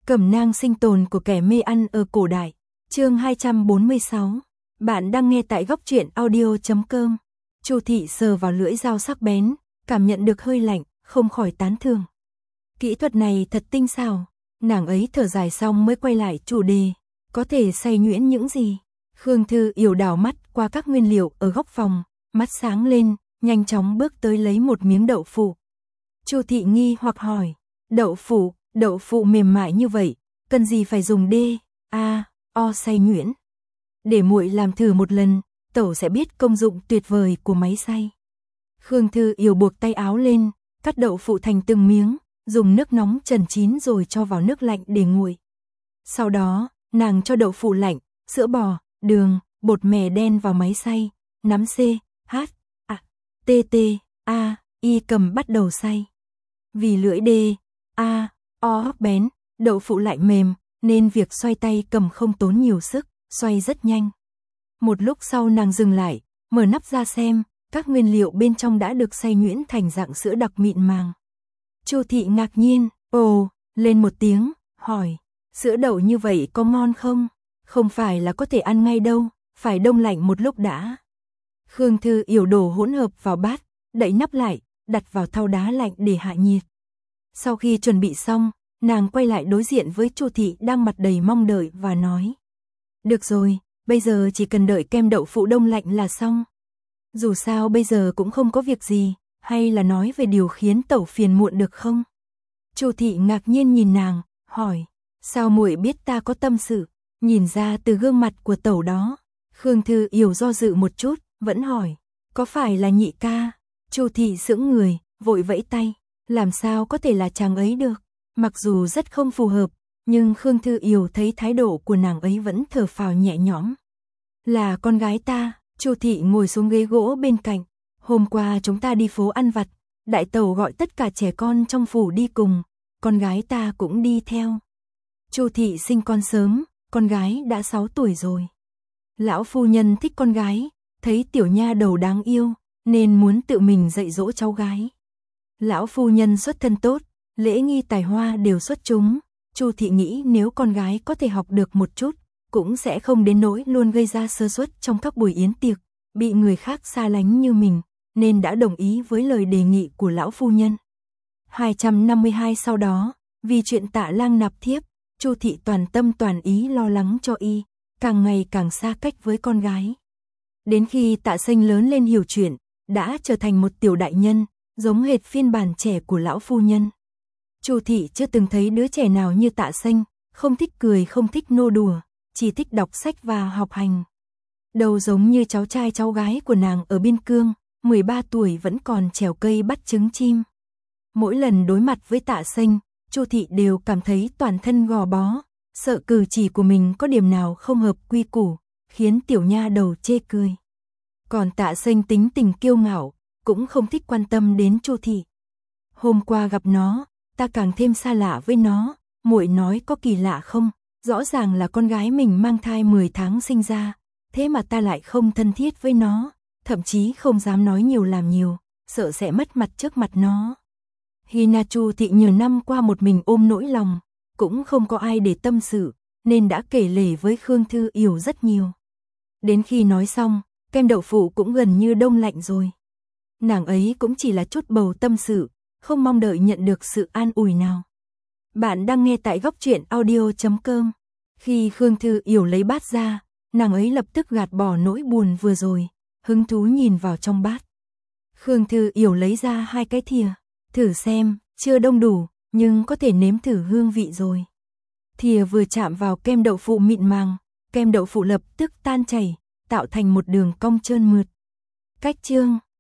Cẩm nang sinh tồn của kẻ mê ăn ở cổ đại. Chương 246. Bạn đang nghe tại góc truyện audio.com. Chu Thị sờ vào lưỡi dao sắc bén, cảm nhận được hơi lạnh, không khỏi tán thưởng. Kỹ thuật này thật tinh xảo. Nàng ấy thở dài xong mới quay lại chủ đề. Có thể xay nhuyễn những gì? Khương Thư yểu đảo mắt qua các nguyên liệu ở góc phòng, mắt sáng lên, nhanh chóng bước tới lấy một miếng đậu phụ. Chu Thị nghi hoặc hỏi, đậu phụ mềm mại như vậy, cần gì phải dùng xay nhuyễn? Để muội làm thử một lần, tẩu sẽ biết công dụng tuyệt vời của máy xay. Khương Thư yểu buộc tay áo lên, cắt đậu phụ thành từng miếng, dùng nước nóng trần chín rồi cho vào nước lạnh để nguội. Sau đó, nàng cho đậu phụ lạnh, sữa bò, đường, bột mè đen vào máy xay, nắm I cầm bắt đầu xay. Vì lưỡi bén, đậu phụ lại mềm, nên việc xoay tay cầm không tốn nhiều sức, xoay rất nhanh. Một lúc sau nàng dừng lại, mở nắp ra xem, các nguyên liệu bên trong đã được xay nhuyễn thành dạng sữa đặc mịn màng. Chu Thị ngạc nhiên, lên một tiếng, hỏi, sữa đậu như vậy có ngon không? Không phải là có thể ăn ngay đâu, phải đông lạnh một lúc đã. Khương Thư yểu đổ hỗn hợp vào bát, đậy nắp lại, đặt vào thau đá lạnh để hạ nhiệt. Sau khi chuẩn bị xong, nàng quay lại đối diện với Chu Thị đang mặt đầy mong đợi và nói. Được rồi, bây giờ chỉ cần đợi kem đậu phụ đông lạnh là xong. Dù sao bây giờ cũng không có việc gì, hay là nói về điều khiến tẩu phiền muộn được không? Chu Thị ngạc nhiên nhìn nàng, hỏi, sao muội biết ta có tâm sự? Nhìn ra từ gương mặt của tẩu đó. Khương Thư yểu do dự một chút, vẫn hỏi, có phải là nhị ca? Chu Thị sững người, vội vẫy tay, làm sao có thể là chàng ấy được? Mặc dù rất không phù hợp, nhưng Khương Thư yểu thấy thái độ của nàng ấy vẫn thở phào nhẹ nhõm. Là con gái ta. Chu Thị ngồi xuống ghế gỗ bên cạnh. Hôm qua chúng ta đi phố ăn vặt, đại tẩu gọi tất cả trẻ con trong phủ đi cùng, con gái ta cũng đi theo. Chu Thị sinh con sớm, con gái đã 6 tuổi rồi. Lão phu nhân thích con gái, thấy tiểu nha đầu đáng yêu, nên muốn tự mình dạy dỗ cháu gái. Lão phu nhân xuất thân tốt, lễ nghi tài hoa đều xuất chúng. Chu Thị nghĩ nếu con gái có thể học được một chút, cũng sẽ không đến nỗi luôn gây ra sơ suất trong các buổi yến tiệc, bị người khác xa lánh như mình, nên đã đồng ý với lời đề nghị của lão phu nhân. 252 sau đó, vì chuyện Tạ Lang nạp thiếp, Chu Thị toàn tâm toàn ý lo lắng cho y, càng ngày càng xa cách với con gái. Đến khi Tạ Sênh lớn lên hiểu chuyện, đã trở thành một tiểu đại nhân, giống hệt phiên bản trẻ của lão phu nhân. Chu Thị chưa từng thấy đứa trẻ nào như Tạ Sênh, không thích cười không thích nô đùa, chỉ thích đọc sách và học hành. Đầu giống như cháu trai cháu gái của nàng ở Biên Cương, 13 tuổi vẫn còn trèo cây bắt trứng chim. Mỗi lần đối mặt với Tạ Sênh, Chu Thị đều cảm thấy toàn thân gò bó, sợ cử chỉ của mình có điểm nào không hợp quy củ, khiến tiểu nha đầu chê cười. Còn Tạ Sênh tính tình kiêu ngạo, cũng không thích quan tâm đến Chu Thị. Hôm qua gặp nó, ta càng thêm xa lạ với nó, muội nói có kỳ lạ không? Rõ ràng là con gái mình mang thai 10 tháng sinh ra, thế mà ta lại không thân thiết với nó, thậm chí không dám nói nhiều làm nhiều, sợ sẽ mất mặt trước mặt nó. Chu Thị nhiều năm qua một mình ôm nỗi lòng, cũng không có ai để tâm sự, nên đã kể lể với Khương Thư yểu rất nhiều. Đến khi nói xong, kem đậu phụ cũng gần như đông lạnh rồi. Nàng ấy cũng chỉ là chút bầu tâm sự, không mong đợi nhận được sự an ủi nào. Bạn đang nghe tại góc truyện audio.com. Khi Khương Thư yểu lấy bát ra, nàng ấy lập tức gạt bỏ nỗi buồn vừa rồi, hứng thú nhìn vào trong bát. Khương Thư yểu lấy ra 2 cái thìa, thử xem, chưa đông đủ, nhưng có thể nếm thử hương vị rồi. Thìa vừa chạm vào kem đậu phụ mịn màng, kem đậu phụ lập tức tan chảy, tạo thành một đường cong trơn mượt. Cách chương